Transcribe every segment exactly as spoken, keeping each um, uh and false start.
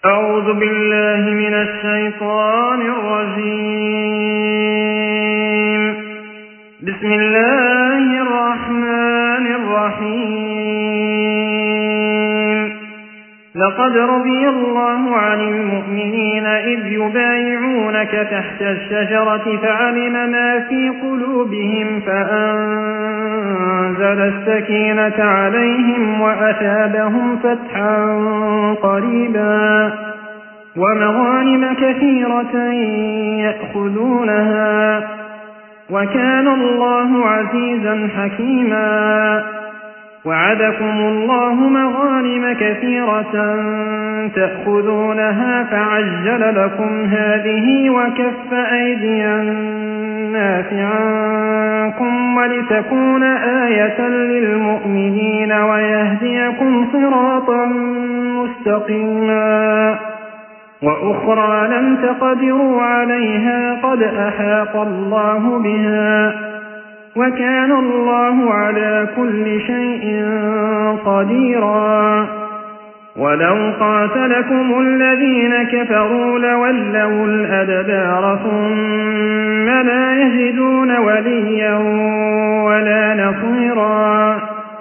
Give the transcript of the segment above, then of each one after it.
أعوذ بالله من الشيطان الرجيم. بسم الله الرحمن الرحيم. لقد رضي الله عن المؤمنين إذ يبايعونك تحت الشجرة فعلم ما في قلوبهم فأنزل السكينة عليهم وأثابهم فتحا قريبا ومغانم كثيرة يأخذونها وكان الله عزيزا حكيما. وعدكم الله مغانم كثيرة تأخذونها فعجل لكم هذه وكف أيدي الناس عنكم ولتكون آية للمؤمنين ويهديكم صراطا مستقيما. وأخرى لم تقدروا عليها قد أحاط الله بها وكان الله على كل شيء قديرا. ولو قاتلكم الذين كفروا لولوا الأدبار ثم لا يجدون وليا ولا نصيرا.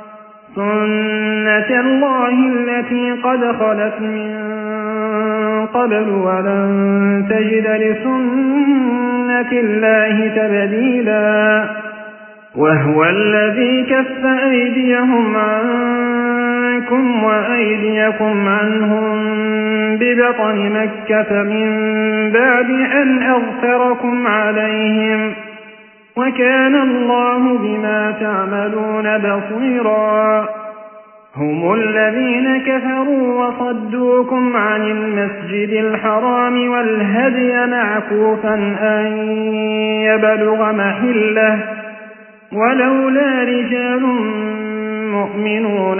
سنة الله التي قد خلت من قبل ولن تجد لسنة الله تبديلا. وهو الذي كف أيديهم عنكم وأيديكم عنهم ببطن مكة من بعد أن أغفركم عليهم وكان الله بما تعملون بصيرا. هم الذين كفروا وصدوكم عن المسجد الحرام والهدي معكوفا أن يبلغ محله ولولا رجال مؤمنون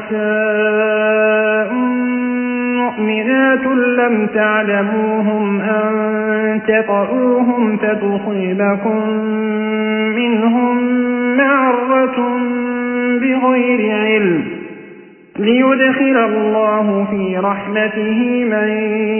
ونساء مؤمنات لم تعلموهم أن تطؤوهم فتصيبكم منهم معرة بغير علم ليدخل الله في رحمته من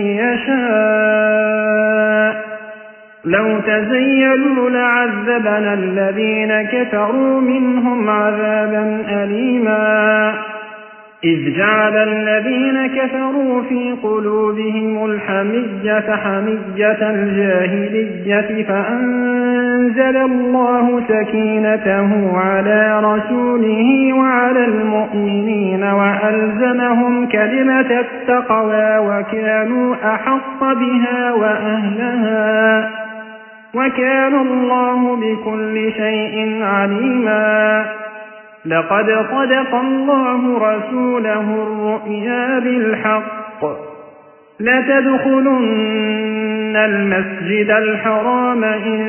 يشاء. لو تزيلوا لعذبنا الذين كفروا منهم عذابا أليما. إذ جعل الذين كفروا في قلوبهم الحمية حمية الجاهلية فأنزل الله سكينته على رسوله وعلى المؤمنين وألزمهم كلمة التقوى وكانوا أحق بها وأهلها وكان الله بكل شيء عليما. لقد صدق الله رسوله الرؤيا بالحق لتدخلن المسجد الحرام إن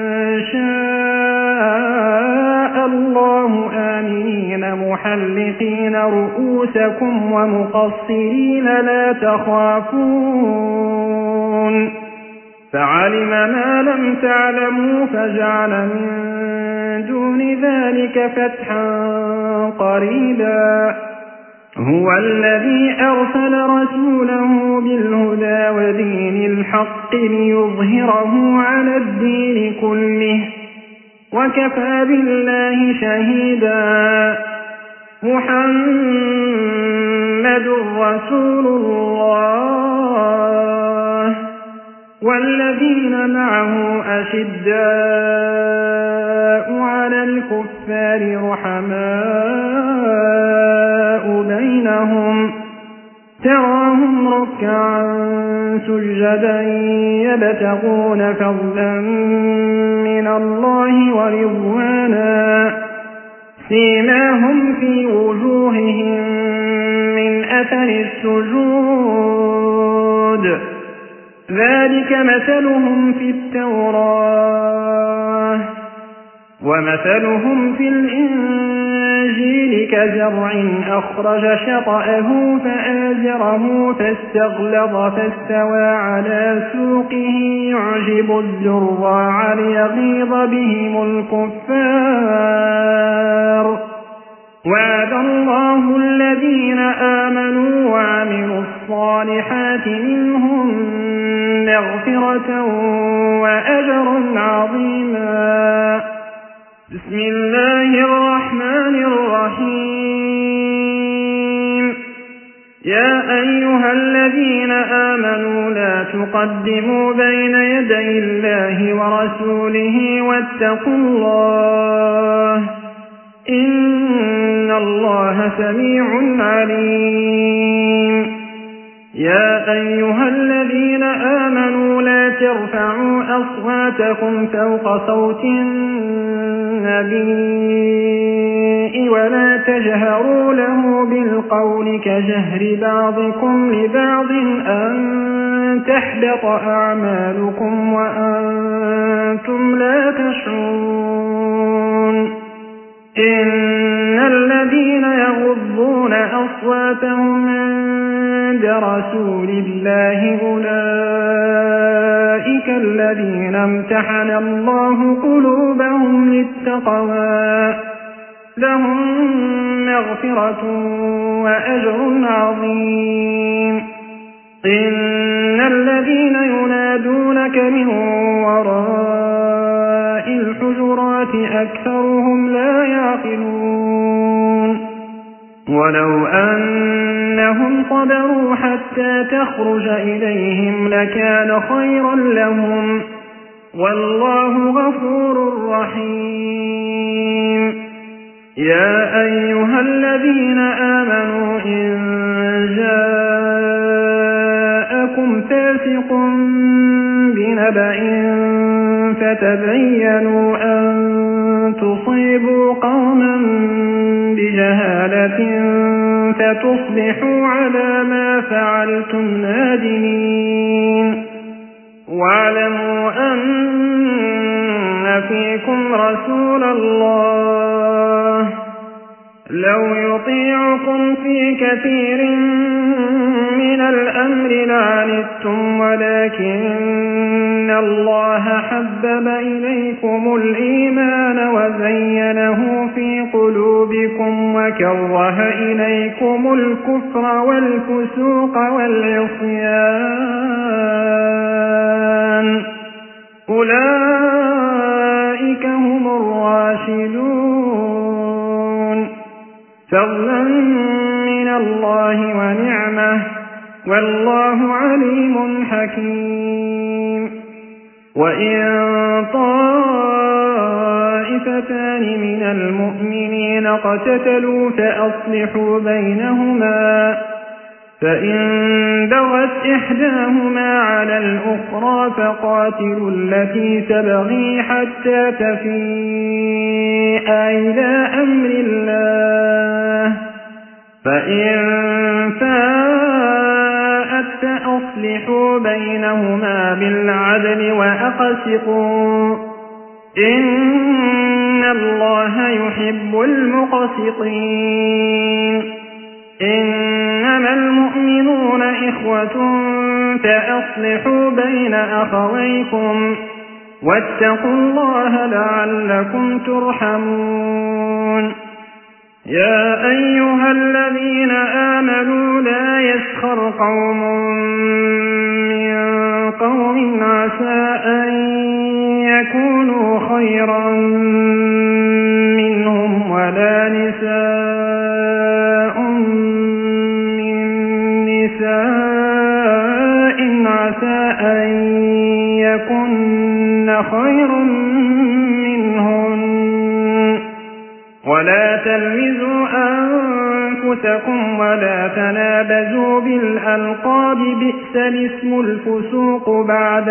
شاء الله آمنين محلقين رؤوسكم ومقصرين لا تخافون فعلم ما لم تعلموا فجعل من دون ذلك فتحا قريبا. هو الذي أرسل رسوله بالهدى ودين الحق ليظهره على الدين كله وكفى بالله شهيدا. محمد رسول الله والذين معه أشداء على الكفار رحماء بينهم تراهم ركعا سجدا يبتغون فضلا من الله ورضوانا سيماهم في وجوههم من أثر السجود ذلك مثلهم في التوراة ومثلهم في الإنجيل كزرع أخرج شطأه فآزره فاستغلظ فاستوى على سوقه يعجب الزراع ليغيظ بهم الكفار وعد الله الذين آمنوا وعملوا الصالحات منهم مغفرة وأجرا عظيما. بسم الله الرحمن الرحيم. يا أيها الذين آمنوا لا تقدموا بين يدي الله ورسوله واتقوا الله إن الله سميع عليم. يا أيها الذين آمنوا لا ترفعوا أصواتكم فوق صوت النبي ولا تجهروا له بالقول كجهر بعضكم لبعض أن تحبط أعمالكم وأنتم لا تشعرون. إن الذين يغضون أصواتهم عند رسول الله أولئك الذين امتحن الله قلوبهم للتقوى لهم مغفرة وأجر عظيم. إن الذين ينادونك من وراء الحجرات أكثرهم لا يعقلون. ولو أنهم صبروا حتى تخرج إليهم لكان خيرا لهم والله غفور رحيم. يا أيها الذين آمنوا إن جاءكم فاسق بنبأ فتبينوا أن تصيبوا قوما بجهالة فتصبحوا على ما فعلتم نادمين. واعلموا أن فيكم رسول الله لو يطيعكم في كثير من الأمر لعنتم ولكن الله حبب إليكم الإيمان وزينه في قلوبكم وكره إليكم الكفر والفسوق والعصيان أولئك هم الراشدون فضلا من الله ونعمه والله عليم حكيم. وإن طائفتان من المؤمنين اقتتلوا فأصلحوا بينهما فإن بغت إحداهما على الأخرى فقاتلوا التي تبغي حتى تفيء إلى أمر الله فإن فاءت فأصلحوا بينهما بالعدل وأقسطوا إن الله يحب المقسطين. إنما المؤمنون إخوة فأصلحوا بين أخويكم واتقوا الله لعلكم ترحمون. يا أيها الذين آمنوا لا يسخر قوم من قوم عسى أن يكونوا خيرا منهم ولا نساء من نساء عسى أن يكن خيرا منهن ولا تلمزوا أنفسكم ولا تنابزوا بالألقاب بئس الاسم الفسوق بعد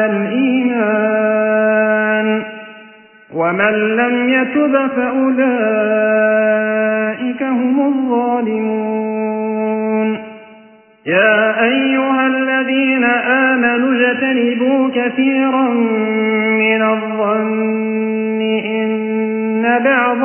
الإيمان ومن لم يتب فأولئك هم الظالمون. يا أيها الذين آمنوا اجتنبوا كثيرا من الظن إن بعض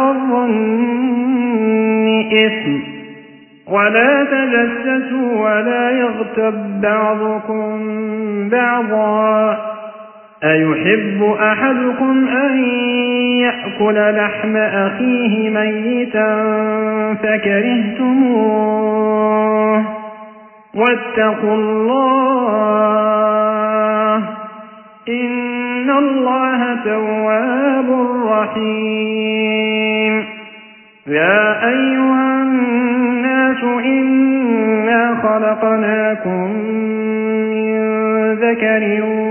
الظن إثم ولا تجسسوا ولا يغتب بعضكم بعضا أيحب أحدكم أن يأكل لحم أخيه ميتا فكرهتموه واتقوا الله إن الله تواب رحيم يا أيها الناس إنا خلقناكم من ذكر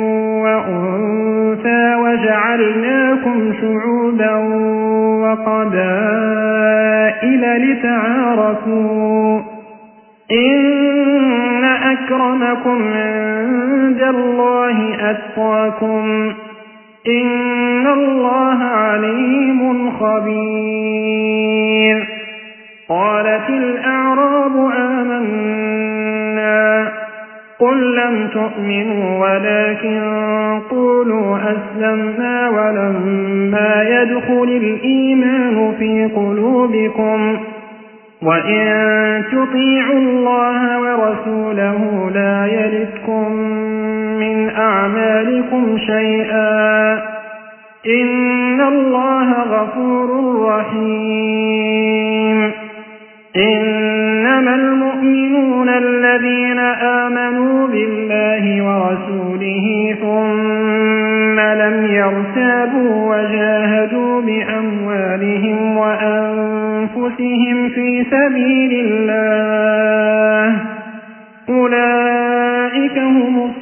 وأنثى وجعلناكم شعوبا وقبائل لتعارفوا إن أكرمكم عند الله أتقاكم إن الله عليم خبير قالت الأعراب آمنا قل لم تؤمنوا ولكن قولوا أسلمنا ولما يدخل الإيمان في قلوبكم وإن تطيعوا الله ورسوله لا يلتكم من أعمالكم شيئا إن الله غفور رحيم إنما المؤمنون الذين آمنوا بالله ورسوله ثم لم يرتابوا وجاهدوا بأموالهم وأنفسهم في سبيل الله أولئك هم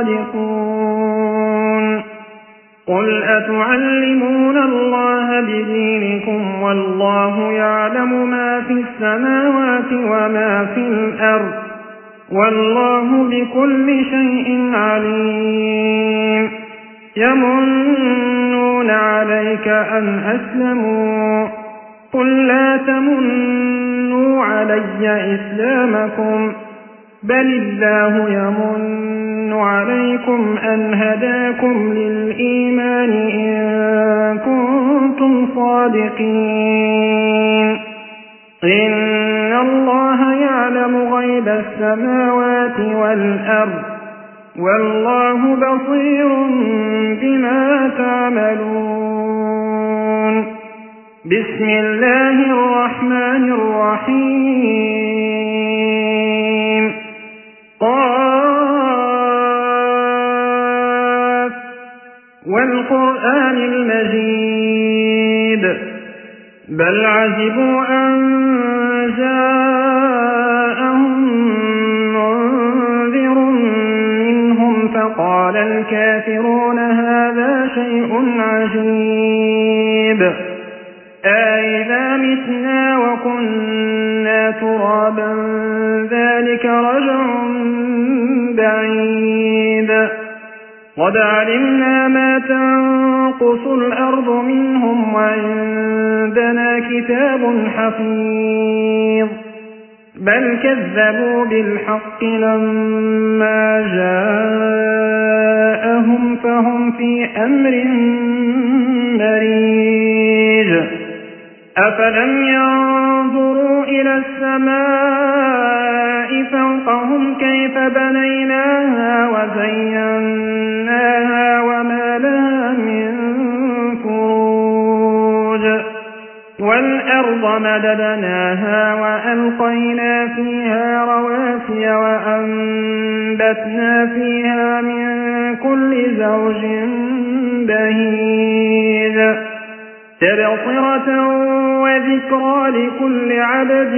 الصادقون قل أتعلمون الله بدينكم والله يعلم ما في السماوات وما في الأرض والله بكل شيء عليم يمنون عليك أن أسلموا قل لا تمنوا علي إسلامكم بل الله يمن عليكم أن هداكم للإيمان إن كنتم صادقين إن الله يعلم غيب السماوات والأرض والله بصير بما تعملون بسم الله الرحمن الرحيم قاف والقرآن المجيد بل عجبوا أن جاءهم منذر منهم فقال الكافرون هذا شيء عجيب أإذا متنا وكنا ترابا ذلك رجع بعيد قد علمنا ما تنقص الأرض منهم وعندنا كتاب حفيظ بل كذبوا بالحق لما جاءهم فهم في أمر مريج أفلم ينظروا إلى السماء فوقهم كيف بنيناها وزيناها وما لها من فروج والأرض مددناها وألقينا فيها رواسي وأنبتنا فيها من كل زوج بهيج تبصرة وذكرى لكل عبد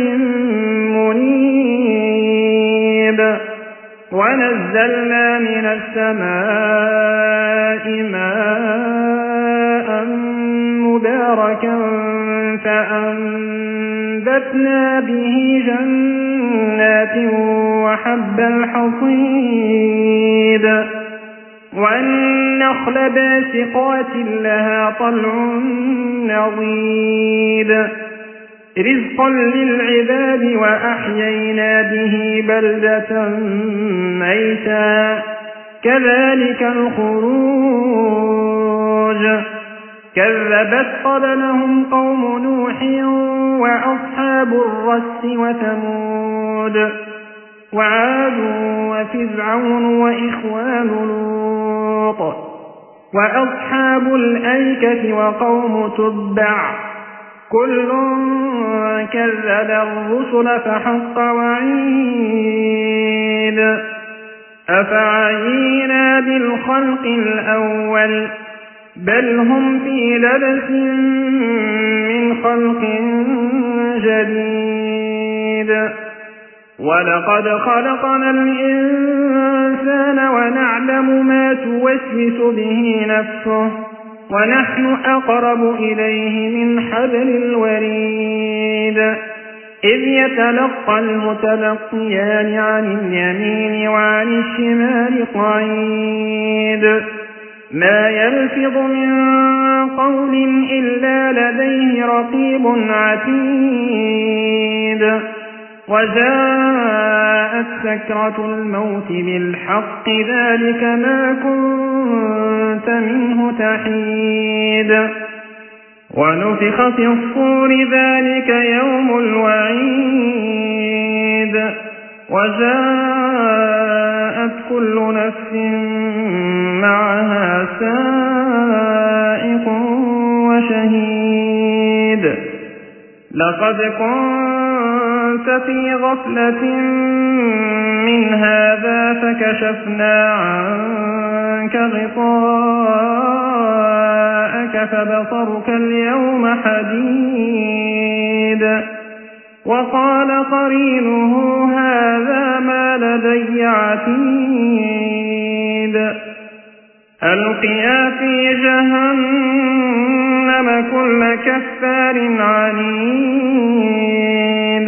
منيب ونزلنا من السماء ماء مباركا فأنبتنا به جنات وحب الحصيد والنخل باسقات لها طلع نضيد رزقا للعباد وأحيينا به بلدة ميتا كذلك الخروج كذبت قبلهم قوم نوح وأصحاب الرس وثمود وعاد وفرعون وإخوان لوط وأصحاب الأيكة وقوم تبع كل كذب الرسل فحق وعيد أفعينا بالخلق الأول بل هم في لبس من خلق جديد ولقد خلقنا الإنسان ونعلم ما توسوس به نفسه ونحن أقرب إليه من حبل الوريد إذ يتلقى المتلقيان عن اليمين وعن الشمال قعيد ما يلفظ من قول إلا لديه رقيب عتيد وجاءت سكرة الموت بالحق ذلك ما كنت منه تحيد ونفخ في الصور ذلك يوم الوعيد وجاءت كل نفس معها سائق وشهيد لقد كنت في غفلة من هذا فكشفنا عنك غطاءك فبصرك اليوم حديد وقال قرينه هذا ما لدي عتيد ألقيا في جهنم كل كفار عنيد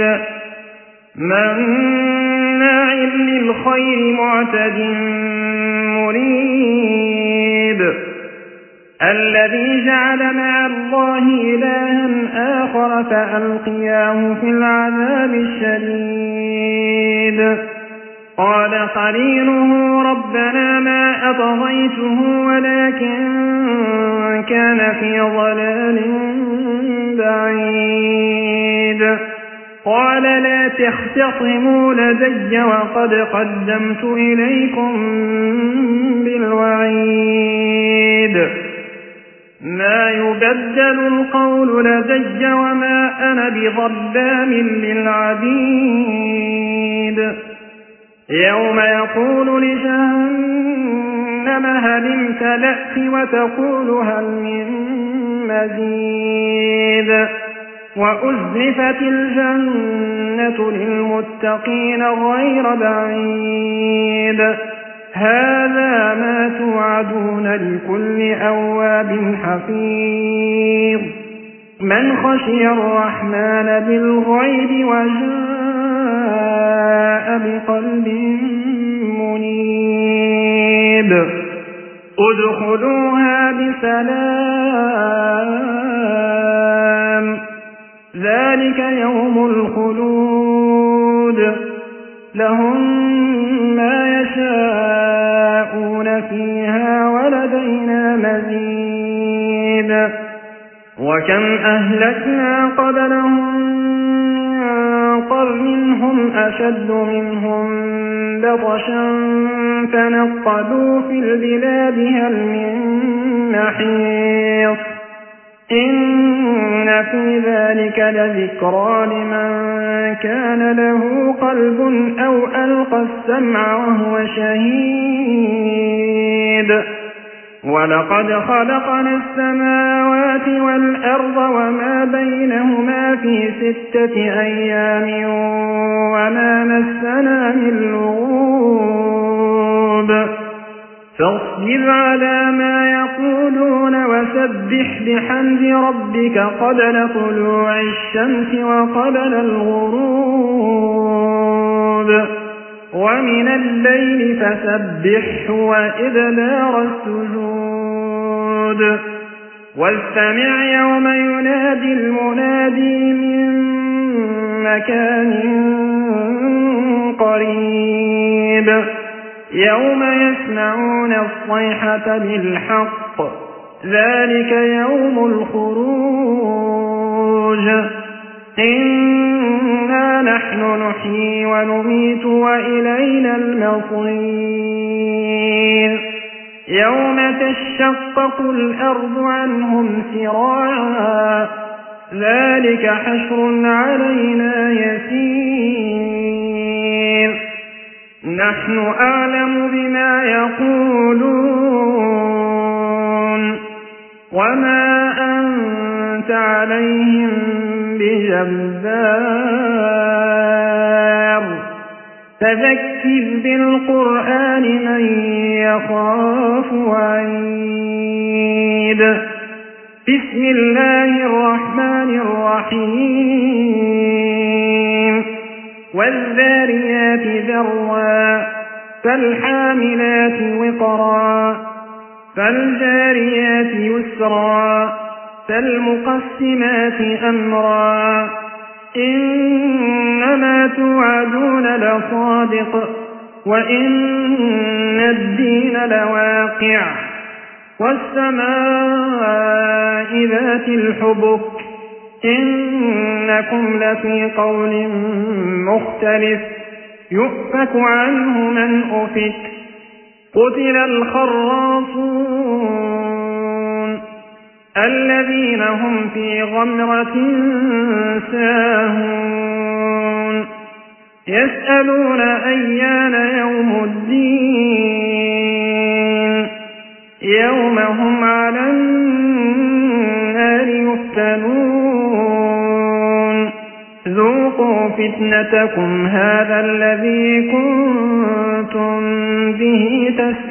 مناع للخير معتد مريب الذي جعل مع الله إلها آخر فألقياه في العذاب الشديد قال قرينه ربنا ما أطغيته ولكن كان في ضلال بعيد قال لا تختصموا لدي وقد قدمت إليكم بالوعيد ما يبدل القول لدي وما أنا بظلام للعبيد يوم يقول لجهنم هل امتلأت وتقول هل من مزيد وأزلفت الجنة للمتقين غير بعيد هذا ما توعدون لكل أواب حفيظ من خشي الرحمن بالغيب وجاء بقلب منيب ادخلوها بسلام ذلك يوم الخلود لهم ما يشاءون فيها ولدينا مزيد وكم أهلكنا قبلهم من قرن هم أشد منهم بطشا فنقبوا في البلاد هل من محيص إن في ذلك لذكرى لمن كان له قلب أو ألقى السمع وهو شهيد ولقد خلقنا السماوات والأرض وما بينهما في ستة أيام وما مسنا من لغوب فاصبر على ما يقولون وسبح بحمد ربك قبل طلوع الشمس وقبل الغروب ومن الليل فسبحه وإدبار السجود واستمع يوم ينادي المنادي من مكان قريب يوم يسمعون الصيحة بالحق ذلك يوم الخروج إنا نحن نحيي ونميت وإلينا المصير يوم تشقق الأرض عنهم سراعا ذلك حشر علينا يسير نحن أعلم بما يقولون وما أنت عليهم بجبار فذكر بالقرآن من يخاف وعيد بسم الله الرحمن الرحيم والذاريات ذروا فالحاملات وقرا فالجاريات يسرا فالمقسمات أمرا إنما توعدون لصادق وإن الدين لواقع والسماء ذات الحبك إنكم لفي قول مختلف يؤفك عنه من أفك قتل الخراصون الذين هم في غمرة ساهون يسألون أيان يوم الدين يوم هم على النار يفتنون ذوقوا فتنتكم هذا الذي كنتم به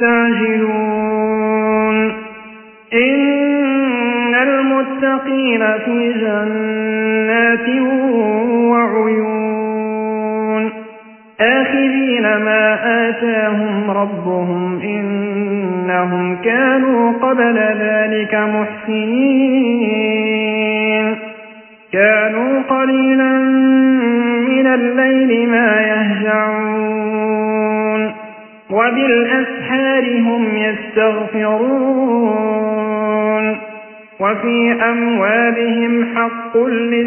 تستعجلون إن المتقين في جنات وعيون آخذين ما آتاهم ربهم إنهم كانوا قبل ذلك محسنين كانوا قليلا من الليل ما يهجعون وبالأسحار هم يستغفرون وفي أموالهم حق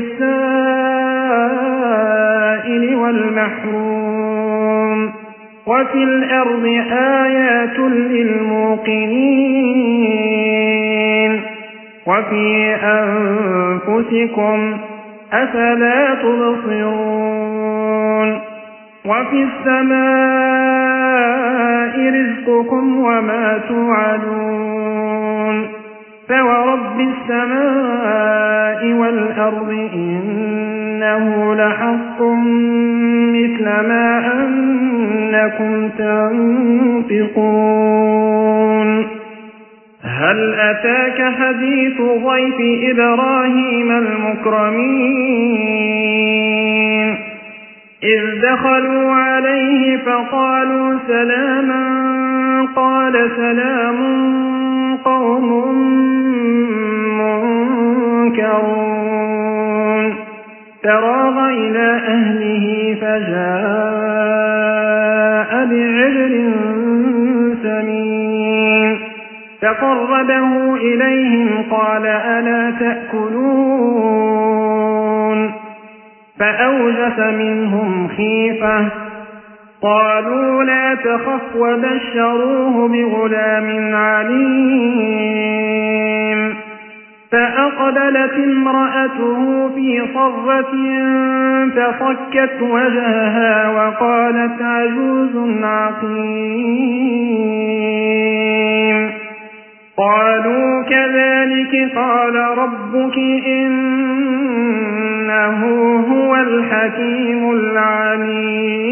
للسائل والمحروم وفي الأرض آيات للموقنين وفي أنفسكم أفلا تبصرون وفي السماء رزقكم وما توعدون فورب السماء والأرض إنه لحق مثل ما أنكم تنطقون هل أتاك حديث ضيف إبراهيم المكرمين إذ دخلوا عليه فقالوا سلاما قال سلام قوم منكرون فراغ إلى أهله فجاء بعجل سمين فقربه إليهم قال ألا تأكلون فأوجس منهم خيفة قالوا لا تخف وبشروه بغلام عليم فأقبلت امرأته في صرة فصكت وجهها وقالت عجوز عقيم قالوا كذلك قال ربك إنه هو الحكيم العليم